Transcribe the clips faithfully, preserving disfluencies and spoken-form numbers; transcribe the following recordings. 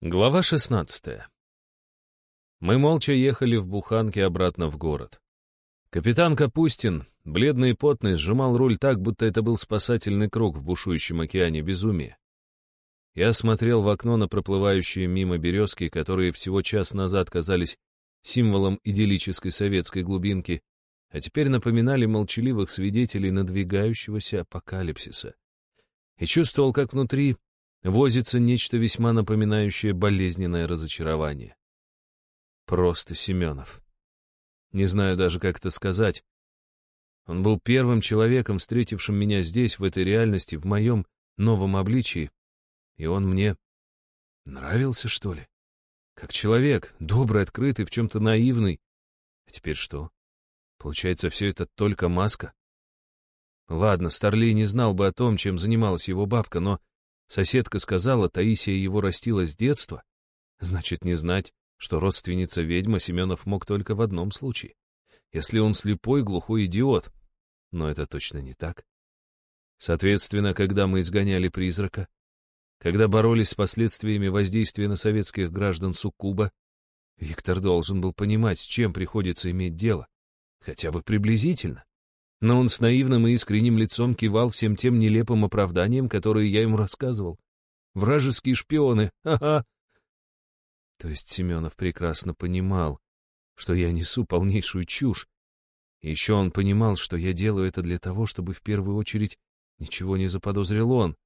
Глава шестнадцатая. Мы молча ехали в буханке обратно в город. Капитан Капустин, бледный и потный, сжимал руль так, будто это был спасательный круг в бушующем океане безумия. Я смотрел в окно на проплывающие мимо березки, которые всего час назад казались символом идиллической советской глубинки, а теперь напоминали молчаливых свидетелей надвигающегося апокалипсиса. И чувствовал, как внутри возится нечто весьма напоминающее болезненное разочарование. Просто Семенов. Не знаю даже, как это сказать. Он был первым человеком, встретившим меня здесь, в этой реальности, в моем новом обличии. И он мне нравился, что ли? Как человек, добрый, открытый, в чем-то наивный. А теперь что? Получается, все это только маска? Ладно, Старлей не знал бы о том, чем занималась его бабка, но соседка сказала, Таисия его растила с детства. Значит, не знать, что родственница ведьма, Семенов мог только в одном случае. Если он слепой, глухой идиот. Но это точно не так. Соответственно, когда мы изгоняли призрака, когда боролись с последствиями воздействия на советских граждан суккуба, Виктор должен был понимать, с чем приходится иметь дело. Хотя бы приблизительно. Но он с наивным и искренним лицом кивал всем тем нелепым оправданиям, которые я ему рассказывал. Вражеские шпионы, ха-ха! То есть Семенов прекрасно понимал, что я несу полнейшую чушь. И еще он понимал, что я делаю это для того, чтобы в первую очередь ничего не заподозрил он.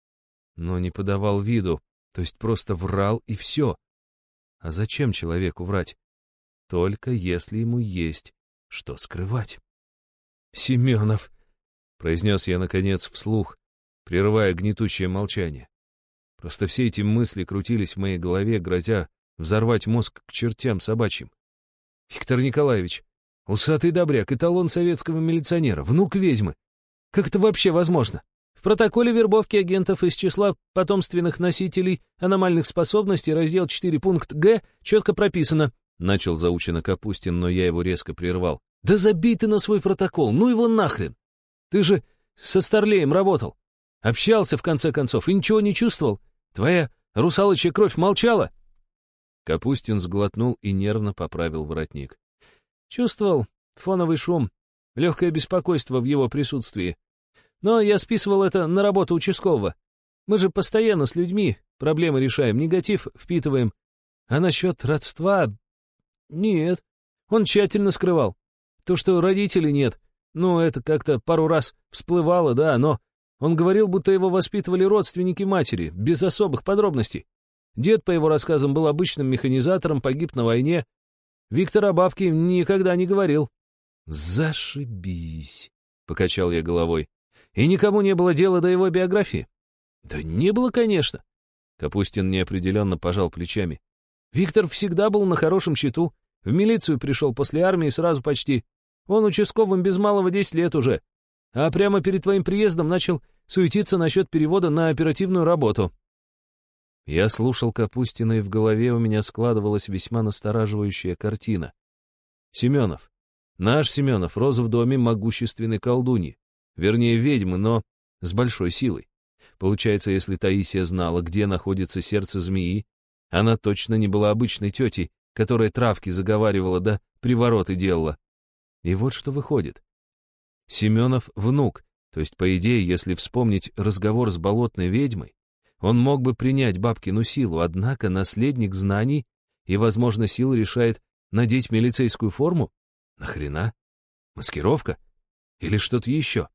Но не подавал виду, то есть просто врал и все. А зачем человеку врать? Только если ему есть что скрывать. «Семенов!» — произнес я, наконец, вслух, прерывая гнетущее молчание. Просто все эти мысли крутились в моей голове, грозя взорвать мозг к чертям собачьим. «Виктор Николаевич, усатый добряк, эталон советского милиционера, внук ведьмы. Как это вообще возможно? В протоколе вербовки агентов из числа потомственных носителей аномальных способностей, раздел четыре, пункт Г, четко прописано». Начал заучено Капустин, но я его резко прервал. «Да забей ты на свой протокол, ну его нахрен! Ты же со Старлеем работал, общался в конце концов и ничего не чувствовал? Твоя русалочья кровь молчала?» Капустин сглотнул и нервно поправил воротник. «Чувствовал фоновый шум, легкое беспокойство в его присутствии. Но я списывал это на работу участкового. Мы же постоянно с людьми проблемы решаем, негатив впитываем. А насчет родства... Нет, он тщательно скрывал. То, что родителей нет, ну, это как-то пару раз всплывало, да, но он говорил, будто его воспитывали родственники матери, без особых подробностей. Дед, по его рассказам, был обычным механизатором, погиб на войне. Виктор о бабке никогда не говорил». «Зашибись», — покачал я головой. «И никому не было дела до его биографии?» «Да не было, конечно». Капустин неопределенно пожал плечами. «Виктор всегда был на хорошем счету. В милицию пришел после армии сразу почти. Он участковым без малого десять лет уже. А прямо перед твоим приездом начал суетиться насчет перевода на оперативную работу». Я слушал Капустина, и в голове у меня складывалась весьма настораживающая картина. Семенов. Наш Семенов рос в доме могущественной колдуньи. Вернее, ведьмы, но с большой силой. Получается, если Таисия знала, где находится сердце змеи, она точно не была обычной тетей, которая травки заговаривала да привороты делала. И вот что выходит. Семенов — внук, то есть, по идее, если вспомнить разговор с болотной ведьмой, он мог бы принять бабкину силу, однако наследник знаний и, возможно, силы решает надеть милицейскую форму? Нахрена? Маскировка? Или что-то еще?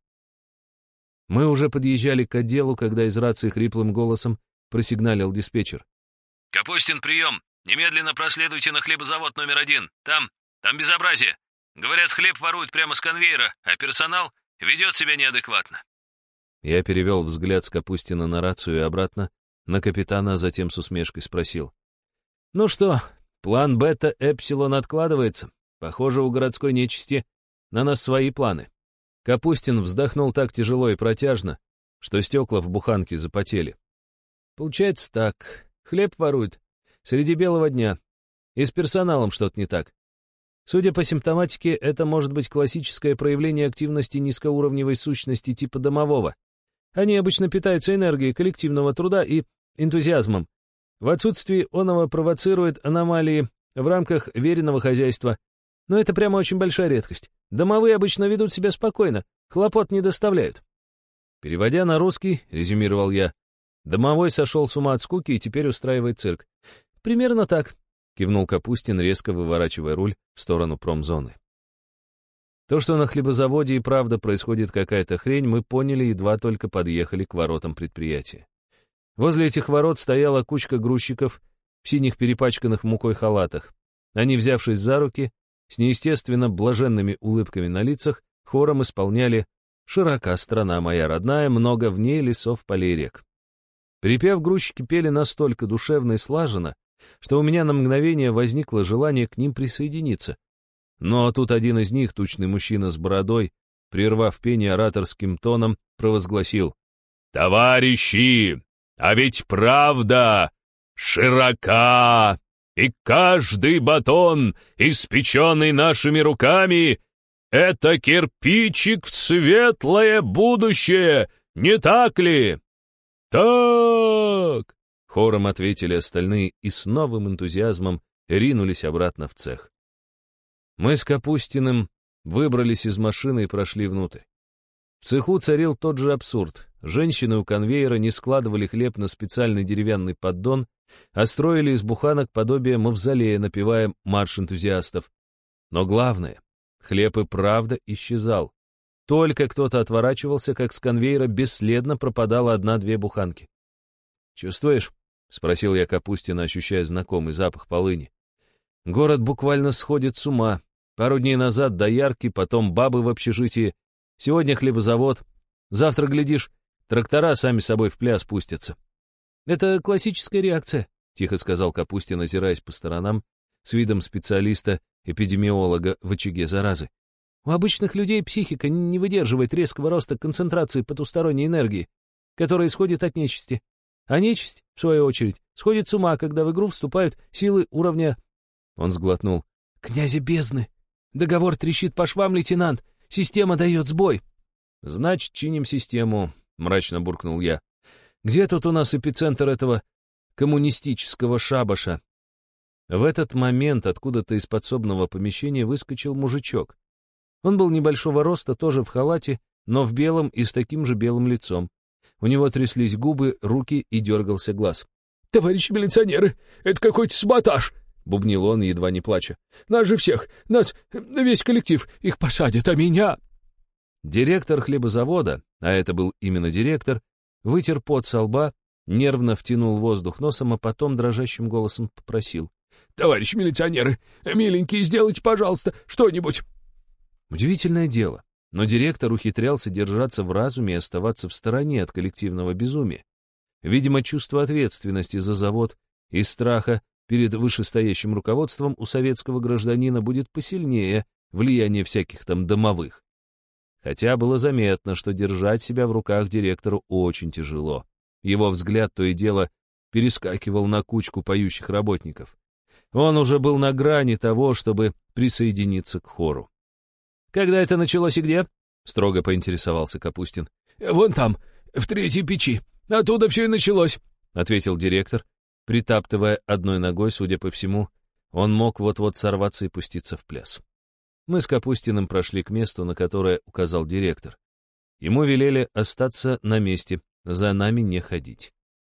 Мы уже подъезжали к отделу, когда из рации хриплым голосом просигналил диспетчер. «Капустин, прием! Немедленно проследуйте на хлебозавод номер один. Там, там безобразие. Говорят, хлеб воруют прямо с конвейера, а персонал ведет себя неадекватно». Я перевел взгляд с Капустина на рацию и обратно на капитана, а затем с усмешкой спросил. «Ну что, план бета-эпсилон откладывается. Похоже, у городской нечисти на нас свои планы». Капустин вздохнул так тяжело и протяжно, что стекла в буханке запотели. «Получается так. Хлеб воруют. Среди белого дня. И с персоналом что-то не так. Судя по симптоматике, это может быть классическое проявление активности низкоуровневой сущности типа домового. Они обычно питаются энергией коллективного труда и энтузиазмом. В отсутствии оного провоцирует аномалии в рамках веренного хозяйства. Но это прямо очень большая редкость. Домовые обычно ведут себя спокойно, хлопот не доставляют. Переводя на русский, резюмировал я, домовой сошел с ума от скуки и теперь устраивает цирк. Примерно так, кивнул Капустин, резко выворачивая руль в сторону промзоны. То, что на хлебозаводе и правда происходит какая-то хрень, мы поняли, едва только подъехали к воротам предприятия. Возле этих ворот стояла кучка грузчиков в синих перепачканных мукой халатах. Они, взявшись за руки, с неестественно блаженными улыбками на лицах, хором исполняли «Широка страна моя родная, много в ней лесов, полей, рек». Припев, грузчики пели настолько душевно и слаженно, что у меня на мгновение возникло желание к ним присоединиться. Но тут один из них, тучный мужчина с бородой, прервав пение ораторским тоном, провозгласил: «Товарищи, а ведь правда широка, и каждый батон, испеченный нашими руками, это кирпичик в светлое будущее, не так ли?» «Так!» — хором ответили остальные и с новым энтузиазмом ринулись обратно в цех. Мы с Капустиным выбрались из машины и прошли внутрь. В цеху царил тот же абсурд. Женщины у конвейера не складывали хлеб на специальный деревянный поддон, а строили из буханок подобие мавзолея, напевая марш энтузиастов. Но главное, хлеб и правда исчезал. Только кто-то отворачивался, как с конвейера бесследно пропадала одна-две буханки. «Чувствуешь?» — спросил я Капустина, ощущая знакомый запах полыни. «Город буквально сходит с ума. Пару дней назад доярки, потом бабы в общежитии, сегодня хлебозавод. Завтра, глядишь, трактора сами собой в пляс пустятся». «Это классическая реакция», — тихо сказал Капустин, озираясь по сторонам, с видом специалиста-эпидемиолога в очаге заразы. «У обычных людей психика не выдерживает резкого роста концентрации потусторонней энергии, которая исходит от нечисти. А нечисть, в свою очередь, сходит с ума, когда в игру вступают силы уровня...» Он сглотнул. «Князя бездны! Договор трещит по швам, лейтенант! Система дает сбой!» «Значит, чиним систему», — мрачно буркнул я. «Где тут у нас эпицентр этого коммунистического шабаша?» В этот момент откуда-то из подсобного помещения выскочил мужичок. Он был небольшого роста, тоже в халате, но в белом и с таким же белым лицом. У него тряслись губы, руки и дергался глаз. «Товарищи милиционеры, это какой-то саботаж!» — бубнил он, едва не плача. «Нас же всех, нас, весь коллектив, их посадят, а меня...» Директор хлебозавода, а это был именно директор, вытер пот со лба, нервно втянул воздух носом, а потом дрожащим голосом попросил: «Товарищи милиционеры, миленькие, сделайте, пожалуйста, что-нибудь!» Удивительное дело, но директор ухитрялся держаться в разуме и оставаться в стороне от коллективного безумия. Видимо, чувство ответственности за завод и страха перед вышестоящим руководством у советского гражданина будет посильнее влияния всяких там домовых. Хотя было заметно, что держать себя в руках директору очень тяжело. Его взгляд то и дело перескакивал на кучку поющих работников. Он уже был на грани того, чтобы присоединиться к хору. «Когда это началось и где?» — строго поинтересовался Капустин. «Вон там, в третьей печи. Оттуда все и началось», — ответил директор, притаптывая одной ногой, судя по всему. Он мог вот-вот сорваться и пуститься в пляс. Мы с Капустиным прошли к месту, на которое указал директор. Ему велели остаться на месте, за нами не ходить.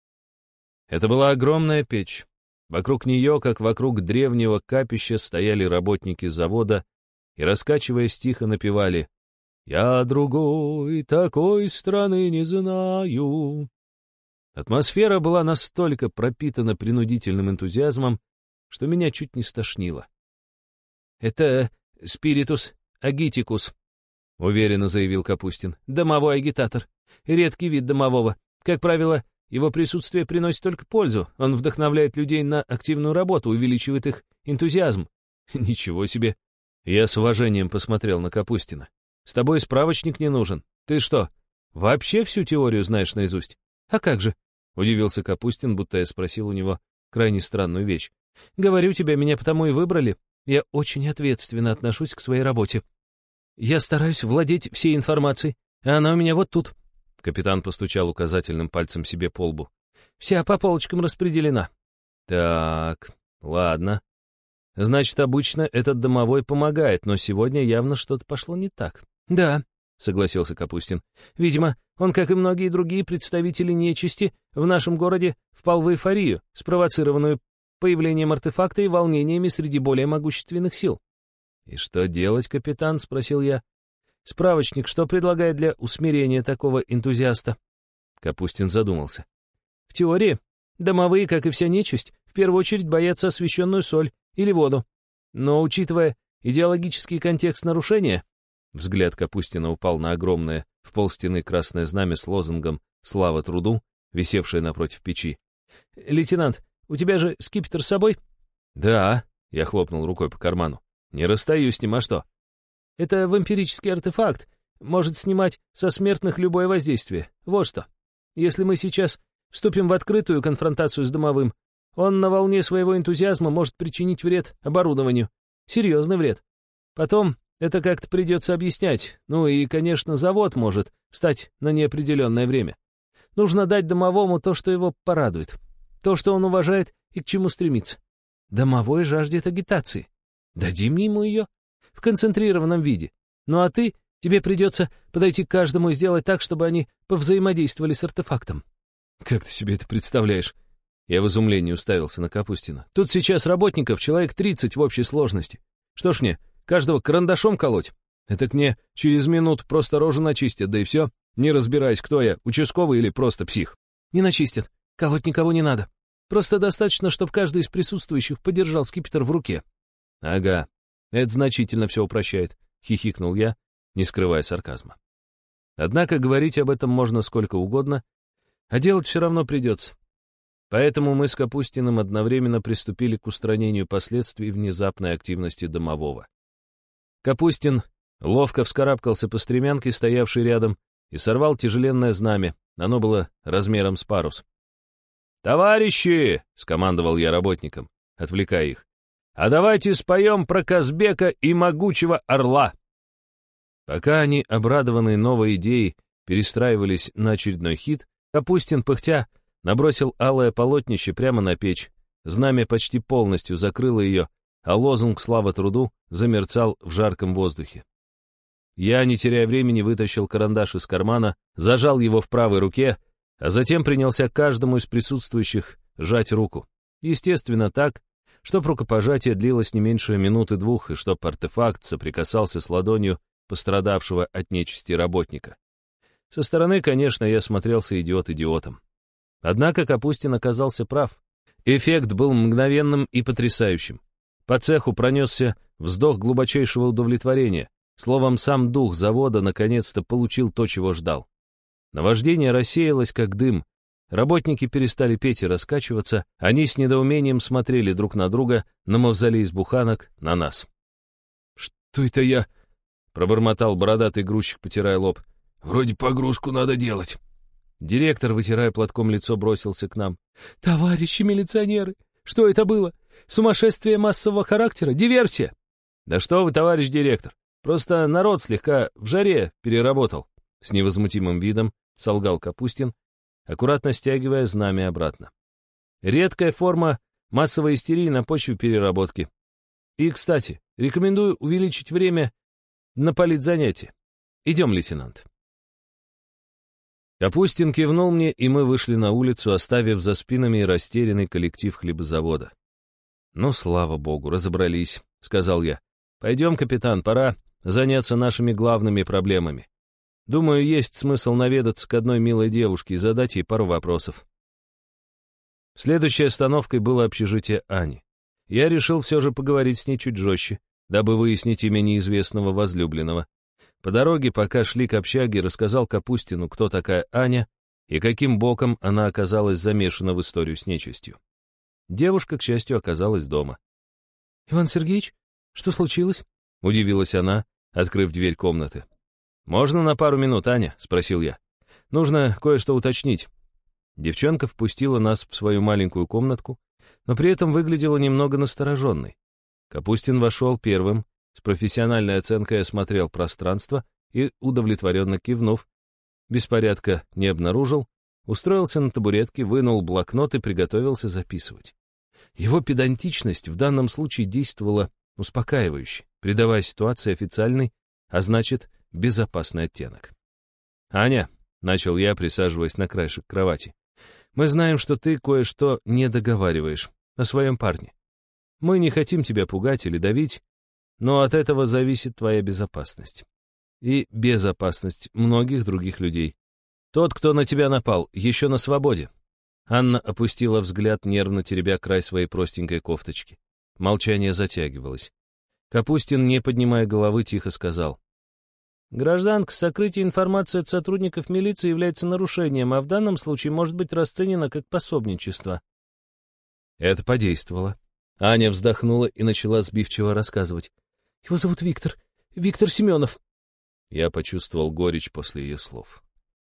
Это была огромная печь. Вокруг нее, как вокруг древнего капища, стояли работники завода и, раскачиваясь, тихо напевали: «Я другой такой страны не знаю». Атмосфера была настолько пропитана принудительным энтузиазмом, что меня чуть не стошнило. «Это спиритус агитикус», — уверенно заявил Капустин. «Домовой агитатор. Редкий вид домового. Как правило, его присутствие приносит только пользу. Он вдохновляет людей на активную работу, увеличивает их энтузиазм». «Ничего себе!» Я с уважением посмотрел на Капустина. «С тобой справочник не нужен. Ты что, вообще всю теорию знаешь наизусть?» «А как же?» — удивился Капустин, будто я спросил у него крайне странную вещь. «Говорю тебе, меня потому и выбрали. Я очень ответственно отношусь к своей работе. Я стараюсь владеть всей информацией, а она у меня вот тут». Капитан постучал указательным пальцем себе по лбу. «Вся по полочкам распределена. Так, ладно. Значит, обычно этот домовой помогает, но сегодня явно что-то пошло не так. Да, согласился Капустин. Видимо, он, как и многие другие представители нечисти, в нашем городе впал в эйфорию, спровоцированную появлением артефакта и волнениями среди более могущественных сил. «И что делать, капитан?» — спросил я. «Справочник, что предлагает для усмирения такого энтузиаста?» Капустин задумался. «В теории, домовые, как и вся нечисть, в первую очередь боятся освященную соль или воду. Но, учитывая идеологический контекст нарушения...» Взгляд Капустина упал на огромное в полстены красное знамя с лозунгом «Слава труду», висевшее напротив печи. «Лейтенант, у тебя же скипетр с собой?» «Да», — я хлопнул рукой по карману. «Не расстаюсь с ним, а что?» «Это вампирический артефакт, может снимать со смертных любое воздействие. Вот что. Если мы сейчас вступим в открытую конфронтацию с домовым, он на волне своего энтузиазма может причинить вред оборудованию. Серьезный вред. Потом это как-то придется объяснять. Ну и, конечно, завод может встать на неопределенное время. Нужно дать домовому то, что его порадует. То, что он уважает и к чему стремится. Домовой жаждет агитации. Дадим ему ее в концентрированном виде. Ну а ты, тебе придется подойти к каждому и сделать так, чтобы они повзаимодействовали с артефактом. Как ты себе это представляешь? Я в изумлении уставился на Капустина. Тут сейчас работников человек тридцать в общей сложности. Что ж мне, каждого карандашом колоть? Это к мне через минуту просто рожу начистят, да и все, не разбираясь, кто я, участковый или просто псих. Не начистят, колоть никого не надо. Просто достаточно, чтобы каждый из присутствующих подержал скипетр в руке. Ага, это значительно все упрощает, хихикнул я, не скрывая сарказма. Однако говорить об этом можно сколько угодно, а делать все равно придется. Поэтому мы с Капустиным одновременно приступили к устранению последствий внезапной активности домового. Капустин ловко вскарабкался по стремянке, стоявшей рядом, и сорвал тяжеленное знамя. Оно было размером с парус. «Товарищи!» — скомандовал я работникам, отвлекая их. «А давайте споем про Казбека и могучего орла!» Пока они, обрадованные новой идеей, перестраивались на очередной хит, Капустин, пыхтя, набросил алое полотнище прямо на печь. Знамя почти полностью закрыло ее, а лозунг «Слава труду» замерцал в жарком воздухе. Я, не теряя времени, вытащил карандаш из кармана, зажал его в правой руке, а затем принялся каждому из присутствующих жать руку. Естественно, так, чтоб рукопожатие длилось не меньше минуты-двух, и чтоб артефакт соприкасался с ладонью пострадавшего от нечисти работника. Со стороны, конечно, я смотрелся идиот идиотом. Однако Капустин оказался прав. Эффект был мгновенным и потрясающим. По цеху пронесся вздох глубочайшего удовлетворения. Словом, сам дух завода наконец-то получил то, чего ждал. Наваждение рассеялось, как дым. Работники перестали петь и раскачиваться. Они с недоумением смотрели друг на друга, на мавзолей из буханок, на нас. «Что это я?» — пробормотал бородатый грузчик, потирая лоб. «Вроде погрузку надо делать». Директор, вытирая платком лицо, бросился к нам. «Товарищи милиционеры, что это было? Сумасшествие массового характера? Диверсия?» «Да что вы, товарищ директор, просто народ слегка в жаре переработал». С невозмутимым видом солгал Капустин, аккуратно стягивая знамя обратно. «Редкая форма массовой истерии на почве переработки. И, кстати, рекомендую увеличить время на политзанятие. Идем, лейтенант». Капустин кивнул мне, и мы вышли на улицу, оставив за спинами растерянный коллектив хлебозавода. «Ну, слава богу, разобрались», — сказал я. «Пойдем, капитан, пора заняться нашими главными проблемами. Думаю, есть смысл наведаться к одной милой девушке и задать ей пару вопросов». Следующей остановкой было общежитие Ани. Я решил все же поговорить с ней чуть жестче, дабы выяснить имя неизвестного возлюбленного. По дороге, пока шли к общаге, рассказал Капустину, кто такая Аня и каким боком она оказалась замешана в историю с нечистью. Девушка, к счастью, оказалась дома. «Иван Сергеевич, что случилось?» — удивилась она, открыв дверь комнаты. «Можно на пару минут, Аня?» — спросил я. «Нужно кое-что уточнить». Девчонка впустила нас в свою маленькую комнатку, но при этом выглядела немного настороженной. Капустин вошел первым, с профессиональной оценкой осмотрел пространство и, удовлетворенно кивнув, беспорядка не обнаружил, устроился на табуретке, вынул блокнот и приготовился записывать. Его педантичность в данном случае действовала успокаивающе, придавая ситуации официальный, а значит, безопасный оттенок. «Аня», — начал я, присаживаясь на краешек кровати, «мы знаем, что ты кое-что не договариваешь о своем парне. Мы не хотим тебя пугать или давить, но от этого зависит твоя безопасность. И безопасность многих других людей. Тот, кто на тебя напал, еще на свободе». Анна опустила взгляд, нервно теребя край своей простенькой кофточки. Молчание затягивалось. Капустин, не поднимая головы, тихо сказал: «Гражданка, сокрытие информации от сотрудников милиции является нарушением, а в данном случае может быть расценено как пособничество». Это подействовало. Аня вздохнула и начала сбивчиво рассказывать. «Его зовут Виктор. Виктор Семенов». Я почувствовал горечь после ее слов.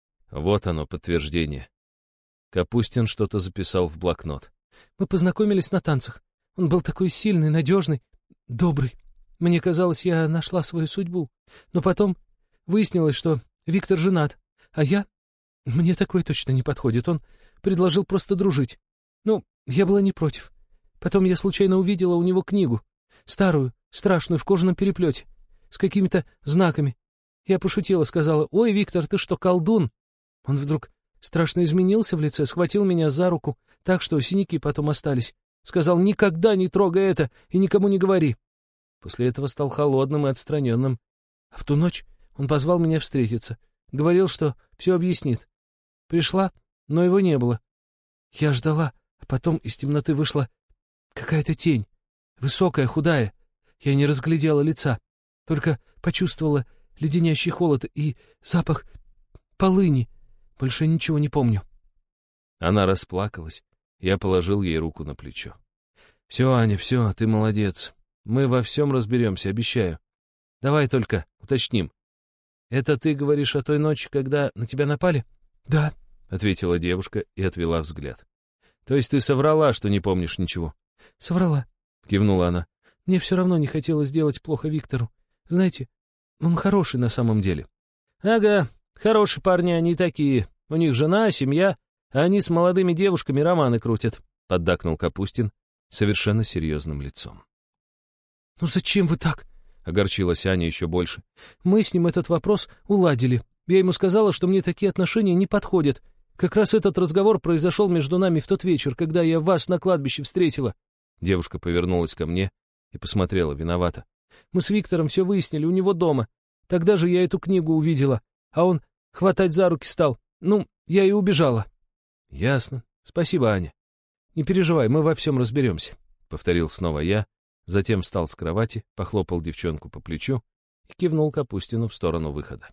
Вот оно, подтверждение. Капустин что-то записал в блокнот. «Мы познакомились на танцах. Он был такой сильный, надежный, добрый. Мне казалось, я нашла свою судьбу. Но потом выяснилось, что Виктор женат, а я... Мне такое точно не подходит. Он предложил просто дружить. Ну, я была не против. Потом я случайно увидела у него книгу. Старую, страшную, в кожаном переплете. С какими-то знаками. Я пошутила, сказала: «Ой, Виктор, ты что, колдун?» Он вдруг страшно изменился в лице, схватил меня за руку, так что синяки потом остались. Сказал: «Никогда не трогай это и никому не говори». После этого стал холодным и отстраненным. А в ту ночь он позвал меня встретиться. Говорил, что все объяснит. Пришла, но его не было. Я ждала, а потом из темноты вышла какая-то тень. Высокая, худая. Я не разглядела лица, только почувствовала леденящий холод и запах полыни. Больше ничего не помню. Она расплакалась. Я положил ей руку на плечо. «Все, Аня, все, ты молодец. Мы во всем разберемся, обещаю. Давай только уточним. Это ты говоришь о той ночи, когда на тебя напали?» «Да», — ответила девушка и отвела взгляд. «То есть ты соврала, что не помнишь ничего?» «Соврала», — кивнула она. «Мне все равно не хотелось сделать плохо Виктору. Знаете, он хороший на самом деле». «Ага, хорошие парни они такие. У них жена, семья, а они с молодыми девушками романы крутят», — поддакнул Капустин совершенно серьезным лицом. «Ну зачем вы так?» — огорчилась Аня еще больше. «Мы с ним этот вопрос уладили. Я ему сказала, что мне такие отношения не подходят. Как раз этот разговор произошел между нами в тот вечер, когда я вас на кладбище встретила». Девушка повернулась ко мне и посмотрела виновато. «Мы с Виктором все выяснили у него дома. Тогда же я эту книгу увидела, а он хватать за руки стал. Ну, я и убежала». «Ясно. Спасибо, Аня. Не переживай, мы во всем разберемся», — повторил снова я, затем встал с кровати, похлопал девчонку по плечу и кивнул Капустину в сторону выхода.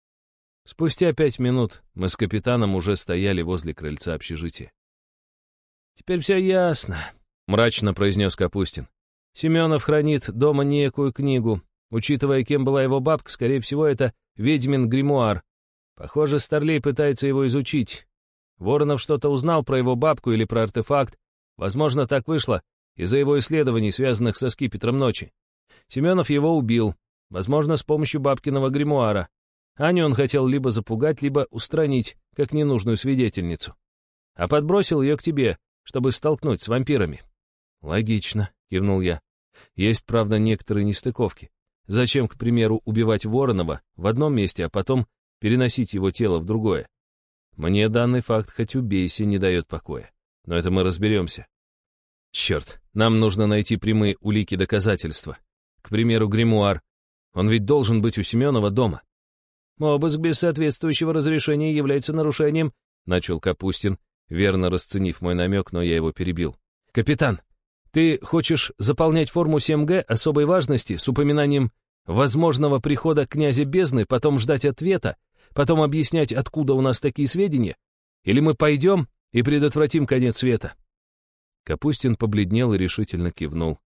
Спустя пять минут мы с капитаном уже стояли возле крыльца общежития. «Теперь все ясно», — мрачно произнес Капустин. «Семенов хранит дома некую книгу. Учитывая, кем была его бабка, скорее всего, это ведьмин гримуар. Похоже, Старлей пытается его изучить. Воронов что-то узнал про его бабку или про артефакт. Возможно, так вышло из-за его исследований, связанных со скипетром ночи. Семенов его убил, возможно, с помощью бабкиного гримуара. Аню он хотел либо запугать, либо устранить, как ненужную свидетельницу. А подбросил ее к тебе, чтобы столкнуть с вампирами». «Логично», — кивнул я. «Есть, правда, некоторые нестыковки. Зачем, к примеру, убивать Воронова в одном месте, а потом переносить его тело в другое? Мне данный факт, хоть убейся, не дает покоя. Но это мы разберемся. Черт, нам нужно найти прямые улики доказательства. К примеру, гримуар. Он ведь должен быть у Семенова дома». «Обыск без соответствующего разрешения является нарушением», — начал Капустин, верно расценив мой намек, но я его перебил. «Капитан, ты хочешь заполнять форму семь гэ особой важности с упоминанием возможного прихода князя бездны, потом ждать ответа, потом объяснять, откуда у нас такие сведения? Или мы пойдем и предотвратим конец света?» Капустин побледнел и решительно кивнул.